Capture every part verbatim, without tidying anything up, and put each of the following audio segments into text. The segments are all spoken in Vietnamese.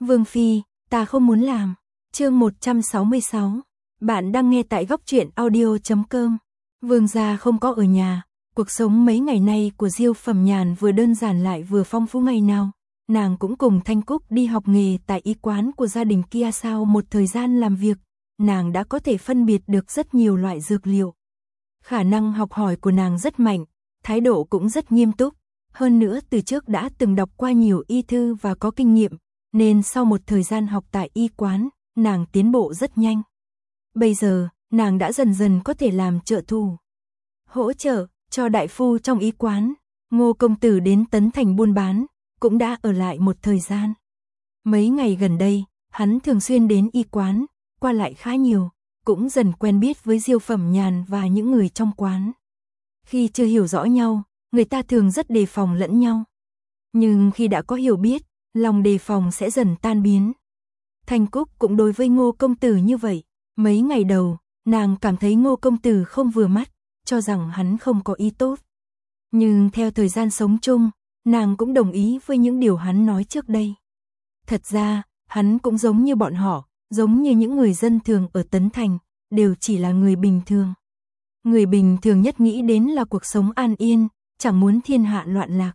Vương Phi, ta không muốn làm. Chương một trăm sáu mươi sáu. Bạn đang nghe tại góc truyện audio chấm com. Vương gia không có ở nhà. Cuộc sống mấy ngày nay của Diêu Phẩm Nhàn vừa đơn giản lại vừa phong phú ngày nào. Nàng cũng cùng Thanh Cúc đi học nghề tại y quán của gia đình kia. Sau một thời gian làm việc, nàng đã có thể phân biệt được rất nhiều loại dược liệu. Khả năng học hỏi của nàng rất mạnh, thái độ cũng rất nghiêm túc. Hơn nữa từ trước đã từng đọc qua nhiều y thư và có kinh nghiệm, nên sau một thời gian học tại y quán, nàng tiến bộ rất nhanh. Bây giờ, nàng đã dần dần có thể làm trợ thủ, hỗ trợ cho đại phu trong y quán. Ngô công tử đến Tấn Thành buôn bán, cũng đã ở lại một thời gian. Mấy ngày gần đây, hắn thường xuyên đến y quán, qua lại khá nhiều, cũng dần quen biết với Diêu Phẩm Nhàn và những người trong quán. Khi chưa hiểu rõ nhau, người ta thường rất đề phòng lẫn nhau. Nhưng khi đã có hiểu biết, lòng đề phòng sẽ dần tan biến. Thanh Cúc cũng đối với Ngô công tử như vậy. Mấy ngày đầu, nàng cảm thấy Ngô công tử không vừa mắt, cho rằng hắn không có ý tốt. Nhưng theo thời gian sống chung, nàng cũng đồng ý với những điều hắn nói trước đây. Thật ra, hắn cũng giống như bọn họ, giống như những người dân thường ở Tấn Thành, đều chỉ là người bình thường. Người bình thường nhất nghĩ đến là cuộc sống an yên, chẳng muốn thiên hạ loạn lạc.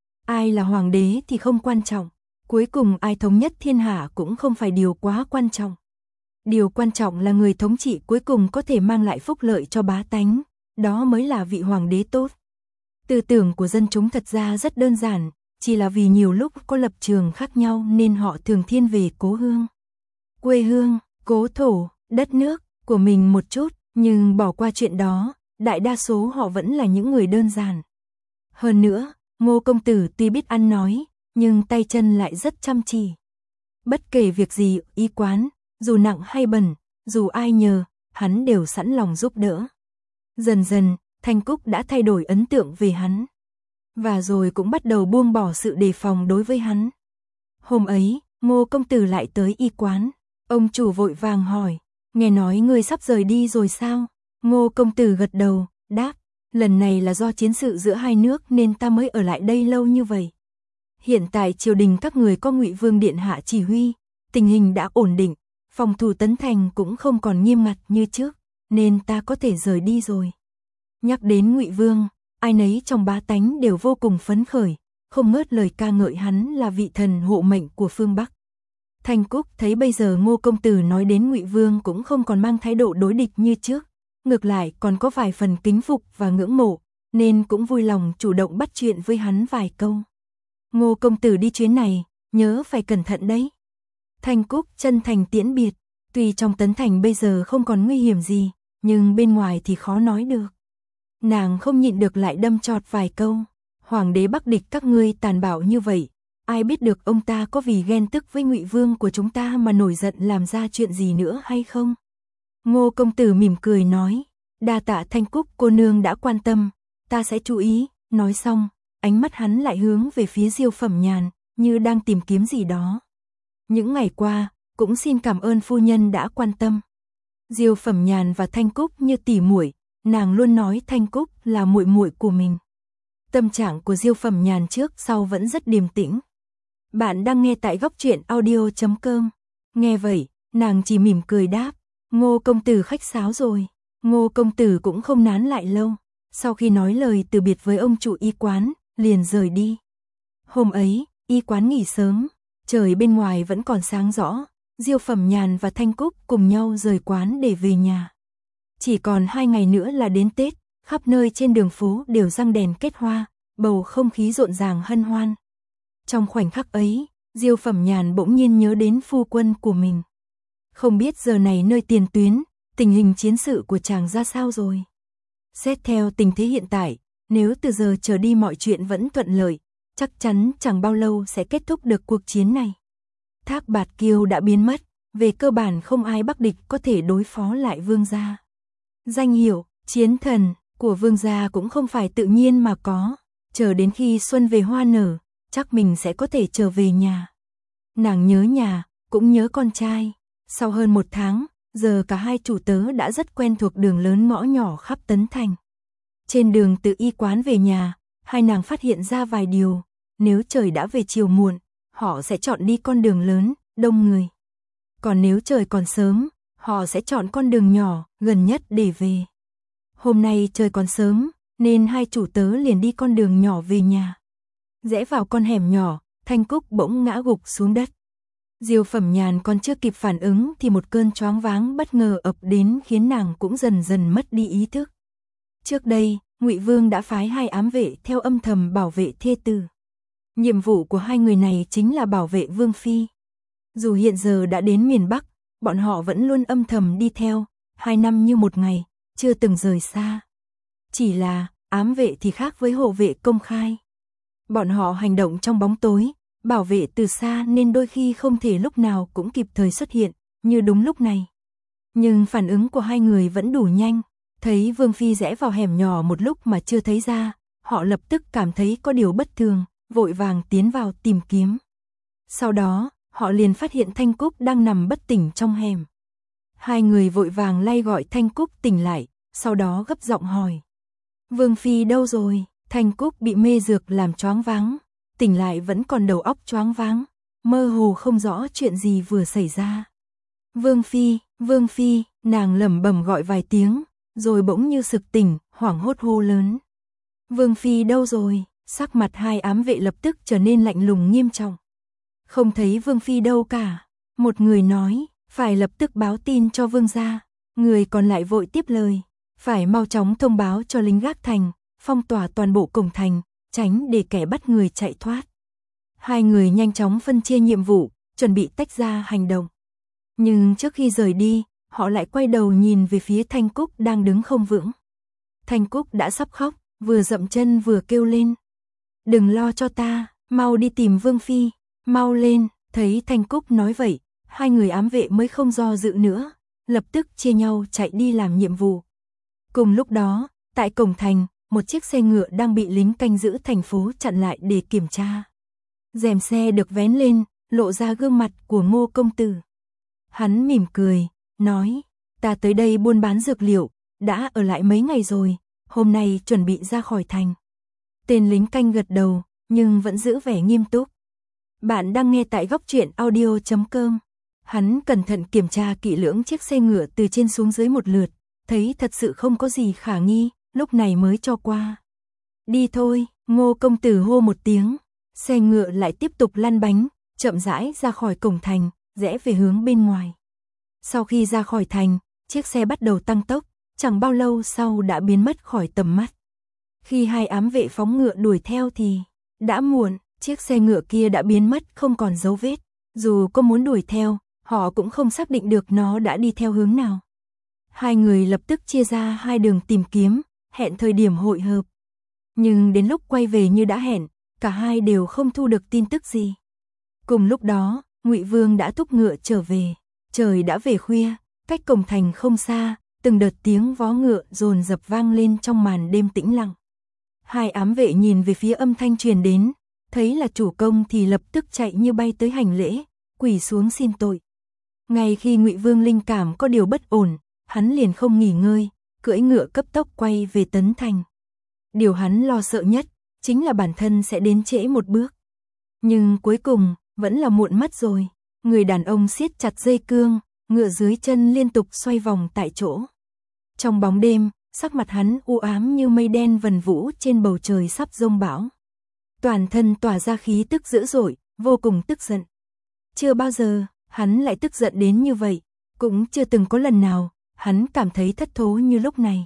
Ai là hoàng đế thì không quan trọng, cuối cùng ai thống nhất thiên hạ cũng không phải điều quá quan trọng. Điều quan trọng là người thống trị cuối cùng có thể mang lại phúc lợi cho bá tánh, đó mới là vị hoàng đế tốt. Tư tưởng của dân chúng thật ra rất đơn giản, chỉ là vì nhiều lúc có lập trường khác nhau nên họ thường thiên về cố hương, quê hương, cố thổ, đất nước của mình một chút, nhưng bỏ qua chuyện đó, đại đa số họ vẫn là những người đơn giản. Hơn nữa, Ngô công tử tuy biết ăn nói, nhưng tay chân lại rất chăm chỉ. Bất kể việc gì y quán, dù nặng hay bẩn, dù ai nhờ, hắn đều sẵn lòng giúp đỡ. Dần dần, Thanh Cúc đã thay đổi ấn tượng về hắn, và rồi cũng bắt đầu buông bỏ sự đề phòng đối với hắn. Hôm ấy, Ngô công tử lại tới y quán, ông chủ vội vàng hỏi, nghe nói ngươi sắp rời đi rồi sao? Ngô công tử gật đầu, đáp, lần này là do chiến sự giữa hai nước nên ta mới ở lại đây lâu như vậy. Hiện tại triều đình các người có Ngụy Vương điện hạ chỉ huy, tình hình đã ổn định, phòng thủ Tấn Thành cũng không còn nghiêm ngặt như trước, nên ta có thể rời đi rồi. Nhắc đến Ngụy Vương, ai nấy trong bá tánh đều vô cùng phấn khởi, không ngớt lời ca ngợi hắn là vị thần hộ mệnh của phương Bắc. Thanh Cúc thấy bây giờ Ngô công tử nói đến Ngụy Vương cũng không còn mang thái độ đối địch như trước, ngược lại còn có vài phần kính phục và ngưỡng mộ, nên cũng vui lòng chủ động bắt chuyện với hắn vài câu. Ngô công tử đi chuyến này, nhớ phải cẩn thận đấy. Thanh Cúc chân thành tiễn biệt, tuy trong Tấn Thành bây giờ không còn nguy hiểm gì, nhưng bên ngoài thì khó nói được. Nàng không nhịn được lại đâm chọt vài câu, hoàng đế Bắc địch các ngươi tàn bạo như vậy, ai biết được ông ta có vì ghen tức với Ngụy Vương của chúng ta mà nổi giận làm ra chuyện gì nữa hay không? Ngô công tử mỉm cười nói, đa tạ Thanh Cúc cô nương đã quan tâm, ta sẽ chú ý. Nói xong, ánh mắt hắn lại hướng về phía Diêu Phẩm Nhàn, như đang tìm kiếm gì đó. Những ngày qua, cũng xin cảm ơn phu nhân đã quan tâm. Diêu Phẩm Nhàn và Thanh Cúc như tỉ muội, nàng luôn nói Thanh Cúc là muội muội của mình. Tâm trạng của Diêu Phẩm Nhàn trước sau vẫn rất điềm tĩnh. Bạn đang nghe tại góc truyện audio chấm com. Nghe vậy, nàng chỉ mỉm cười đáp, Ngô công tử khách sáo rồi. Ngô công tử cũng không nán lại lâu, sau khi nói lời từ biệt với ông chủ y quán, liền rời đi. Hôm ấy, y quán nghỉ sớm, trời bên ngoài vẫn còn sáng rõ, Diêu Phẩm Nhàn và Thanh Cúc cùng nhau rời quán để về nhà. Chỉ còn hai ngày nữa là đến Tết, khắp nơi trên đường phố đều răng đèn kết hoa, bầu không khí rộn ràng hân hoan. Trong khoảnh khắc ấy, Diêu Phẩm Nhàn bỗng nhiên nhớ đến phu quân của mình. Không biết giờ này nơi tiền tuyến, tình hình chiến sự của chàng ra sao rồi? Xét theo tình thế hiện tại, nếu từ giờ trở đi mọi chuyện vẫn thuận lợi, chắc chắn chẳng bao lâu sẽ kết thúc được cuộc chiến này. Thác Bạt Kiêu đã biến mất, về cơ bản không ai Bắc địch có thể đối phó lại Vương gia. Danh hiệu, chiến thần, của Vương gia cũng không phải tự nhiên mà có, chờ đến khi xuân về hoa nở, chắc mình sẽ có thể trở về nhà. Nàng nhớ nhà, cũng nhớ con trai. Sau hơn một tháng, giờ cả hai chủ tớ đã rất quen thuộc đường lớn ngõ nhỏ khắp Tấn Thành. Trên đường từ y quán về nhà, hai nàng phát hiện ra vài điều. Nếu trời đã về chiều muộn, họ sẽ chọn đi con đường lớn, đông người. Còn nếu trời còn sớm, họ sẽ chọn con đường nhỏ, gần nhất để về. Hôm nay trời còn sớm, nên hai chủ tớ liền đi con đường nhỏ về nhà. Rẽ vào con hẻm nhỏ, Thanh Cúc bỗng ngã gục xuống đất. Diêu Phẩm Nhàn còn chưa kịp phản ứng thì một cơn choáng váng bất ngờ ập đến khiến nàng cũng dần dần mất đi ý thức. Trước đây, Ngụy Vương đã phái hai ám vệ theo âm thầm bảo vệ thê tử. Nhiệm vụ của hai người này chính là bảo vệ Vương Phi. Dù hiện giờ đã đến miền Bắc, bọn họ vẫn luôn âm thầm đi theo, hai năm như một ngày, chưa từng rời xa. Chỉ là, ám vệ thì khác với hộ vệ công khai. Bọn họ hành động trong bóng tối, bảo vệ từ xa nên đôi khi không thể lúc nào cũng kịp thời xuất hiện, như đúng lúc này. Nhưng phản ứng của hai người vẫn đủ nhanh, thấy Vương Phi rẽ vào hẻm nhỏ một lúc mà chưa thấy ra, họ lập tức cảm thấy có điều bất thường, vội vàng tiến vào tìm kiếm. Sau đó, họ liền phát hiện Thanh Cúc đang nằm bất tỉnh trong hẻm. Hai người vội vàng lay gọi Thanh Cúc tỉnh lại, sau đó gấp giọng hỏi. Vương Phi đâu rồi? Thanh Cúc bị mê dược làm choáng váng, tỉnh lại vẫn còn đầu óc choáng váng, mơ hồ không rõ chuyện gì vừa xảy ra. Vương Phi, Vương Phi, nàng lẩm bẩm gọi vài tiếng, rồi bỗng như sực tỉnh, hoảng hốt hô lớn. Vương Phi đâu rồi? Sắc mặt hai ám vệ lập tức trở nên lạnh lùng nghiêm trọng. Không thấy Vương Phi đâu cả. Một người nói, phải lập tức báo tin cho Vương gia. Người còn lại vội tiếp lời, phải mau chóng thông báo cho lính gác thành, phong tỏa toàn bộ cổng thành, tránh để kẻ bắt người chạy thoát. Hai người nhanh chóng phân chia nhiệm vụ, chuẩn bị tách ra hành động. Nhưng trước khi rời đi, họ lại quay đầu nhìn về phía Thanh Cúc đang đứng không vững. Thanh Cúc đã sắp khóc, vừa dậm chân vừa kêu lên. Đừng lo cho ta, mau đi tìm Vương Phi, mau lên. Thấy Thanh Cúc nói vậy, hai người ám vệ mới không do dự nữa, lập tức chia nhau chạy đi làm nhiệm vụ. Cùng lúc đó, tại cổng thành, một chiếc xe ngựa đang bị lính canh giữ thành phố chặn lại để kiểm tra. Rèm xe được vén lên, lộ ra gương mặt của Ngô công tử. Hắn mỉm cười, nói, ta tới đây buôn bán dược liệu, đã ở lại mấy ngày rồi, hôm nay chuẩn bị ra khỏi thành. Tên lính canh gật đầu, nhưng vẫn giữ vẻ nghiêm túc. Bạn đang nghe tại góc truyện audio chấm com. Hắn cẩn thận kiểm tra kỹ lưỡng chiếc xe ngựa từ trên xuống dưới một lượt, thấy thật sự không có gì khả nghi, lúc này mới cho qua. Đi thôi, Ngô công tử hô một tiếng, xe ngựa lại tiếp tục lăn bánh, chậm rãi ra khỏi cổng thành, rẽ về hướng bên ngoài. Sau khi ra khỏi thành, chiếc xe bắt đầu tăng tốc, chẳng bao lâu sau đã biến mất khỏi tầm mắt. Khi hai ám vệ phóng ngựa đuổi theo thì đã muộn, chiếc xe ngựa kia đã biến mất không còn dấu vết. Dù có muốn đuổi theo, họ cũng không xác định được nó đã đi theo hướng nào. Hai người lập tức chia ra hai đường tìm kiếm, hẹn thời điểm hội hợp. Nhưng đến lúc quay về như đã hẹn, cả hai đều không thu được tin tức gì. Cùng lúc đó, Ngụy Vương đã thúc ngựa trở về. Trời đã về khuya, cách cổng thành không xa, từng đợt tiếng vó ngựa dồn dập vang lên trong màn đêm tĩnh lặng. Hai ám vệ nhìn về phía âm thanh truyền đến, thấy là chủ công thì lập tức chạy như bay tới hành lễ, quỳ xuống xin tội. Ngay khi Ngụy Vương linh cảm có điều bất ổn, hắn liền không nghỉ ngơi, cưỡi ngựa cấp tốc quay về Tấn Thành. Điều hắn lo sợ nhất chính là bản thân sẽ đến trễ một bước. Nhưng cuối cùng vẫn là muộn mất rồi. Người đàn ông siết chặt dây cương, ngựa dưới chân liên tục xoay vòng tại chỗ. Trong bóng đêm, sắc mặt hắn u ám như mây đen vần vũ trên bầu trời sắp giông bão. Toàn thân tỏa ra khí tức dữ dội, vô cùng tức giận. Chưa bao giờ hắn lại tức giận đến như vậy, cũng chưa từng có lần nào hắn cảm thấy thất thố như lúc này.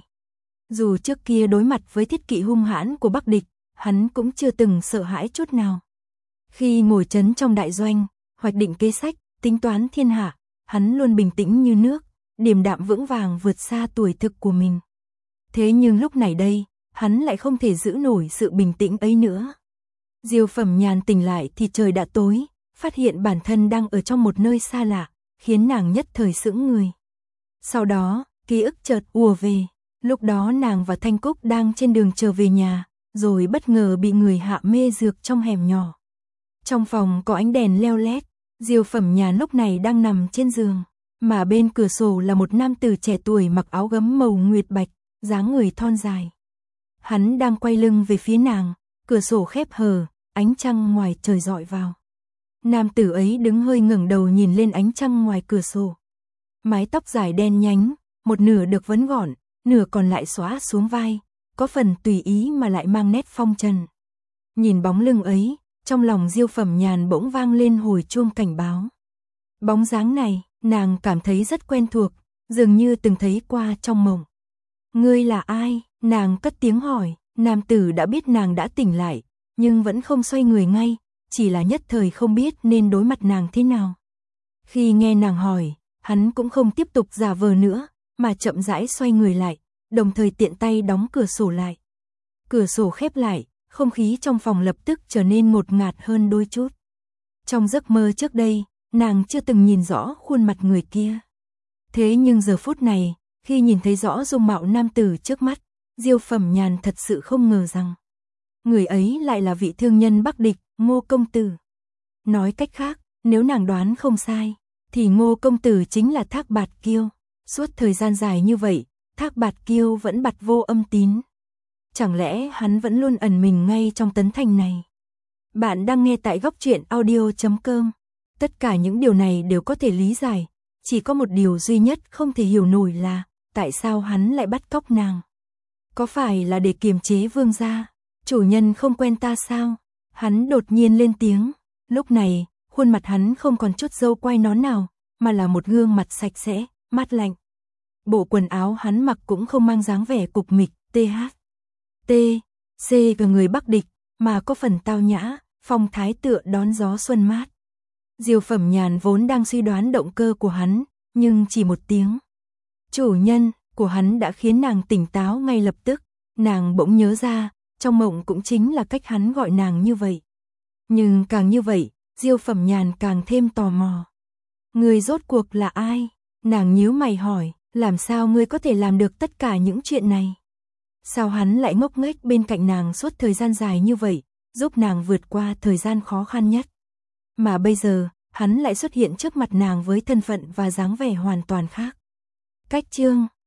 Dù trước kia đối mặt với thiết kỵ hung hãn của Bắc địch, hắn cũng chưa từng sợ hãi chút nào. Khi ngồi trấn trong đại doanh, hoạch định kế sách, tính toán thiên hạ, hắn luôn bình tĩnh như nước, điềm đạm vững vàng vượt xa tuổi thực của mình. Thế nhưng lúc này đây, hắn lại không thể giữ nổi sự bình tĩnh ấy nữa. Diêu Phẩm Nhàn tỉnh lại thì trời đã tối, phát hiện bản thân đang ở trong một nơi xa lạ, khiến nàng nhất thời sững người. Sau đó, ký ức chợt ùa về, lúc đó nàng và Thanh Cúc đang trên đường trở về nhà, rồi bất ngờ bị người hạ mê dược trong hẻm nhỏ. Trong phòng có ánh đèn leo lét, Diêu Phẩm Nhàn lúc này đang nằm trên giường, mà bên cửa sổ là một nam tử trẻ tuổi mặc áo gấm màu nguyệt bạch, dáng người thon dài. Hắn đang quay lưng về phía nàng, cửa sổ khép hờ, ánh trăng ngoài trời rọi vào. Nam tử ấy đứng hơi ngẩng đầu nhìn lên ánh trăng ngoài cửa sổ. Mái tóc dài đen nhánh, một nửa được vấn gọn, nửa còn lại xõa xuống vai, có phần tùy ý mà lại mang nét phong trần. Nhìn bóng lưng ấy, trong lòng Diêu Phẩm Nhàn bỗng vang lên hồi chuông cảnh báo. Bóng dáng này, nàng cảm thấy rất quen thuộc, dường như từng thấy qua trong mộng. Ngươi là ai? Nàng cất tiếng hỏi. Nam tử đã biết nàng đã tỉnh lại, nhưng vẫn không xoay người ngay, chỉ là nhất thời không biết nên đối mặt nàng thế nào. Khi nghe nàng hỏi, hắn cũng không tiếp tục giả vờ nữa, mà chậm rãi xoay người lại, đồng thời tiện tay đóng cửa sổ lại. Cửa sổ khép lại, không khí trong phòng lập tức trở nên ngột ngạt hơn đôi chút. Trong giấc mơ trước đây, nàng chưa từng nhìn rõ khuôn mặt người kia. Thế nhưng giờ phút này, khi nhìn thấy rõ dung mạo nam tử trước mắt, Diêu Phẩm Nhàn thật sự không ngờ rằng người ấy lại là vị thương nhân Bắc Địch, Ngô công tử. Nói cách khác, nếu nàng đoán không sai, thì Ngô công tử chính là Thác Bạt Kiêu. Suốt thời gian dài như vậy, Thác Bạt Kiêu vẫn bặt vô âm tín. Chẳng lẽ hắn vẫn luôn ẩn mình ngay trong tấn thành này? Bạn đang nghe tại góc truyện audio chấm com. Tất cả những điều này đều có thể lý giải, chỉ có một điều duy nhất không thể hiểu nổi là tại sao hắn lại bắt cóc nàng. Có phải là để kiềm chế vương gia? Chủ nhân không quen ta sao? Hắn đột nhiên lên tiếng. Lúc này, khuôn mặt hắn không còn chút râu quai nón nào, mà là một gương mặt sạch sẽ, mát lạnh. Bộ quần áo hắn mặc cũng không mang dáng vẻ cục mịch, th. T. C và người Bắc Địch, mà có phần tao nhã, phong thái tựa đón gió xuân mát. Diêu Phẩm Nhàn vốn đang suy đoán động cơ của hắn, nhưng chỉ một tiếng chủ nhân của hắn đã khiến nàng tỉnh táo ngay lập tức. Nàng bỗng nhớ ra, trong mộng cũng chính là cách hắn gọi nàng như vậy. Nhưng càng như vậy, Diêu Phẩm Nhàn càng thêm tò mò. Người rốt cuộc là ai? Nàng nhíu mày hỏi, làm sao ngươi có thể làm được tất cả những chuyện này? Sao hắn lại ngốc nghếch bên cạnh nàng suốt thời gian dài như vậy, giúp nàng vượt qua thời gian khó khăn nhất? Mà bây giờ, hắn lại xuất hiện trước mặt nàng với thân phận và dáng vẻ hoàn toàn khác. Cách chương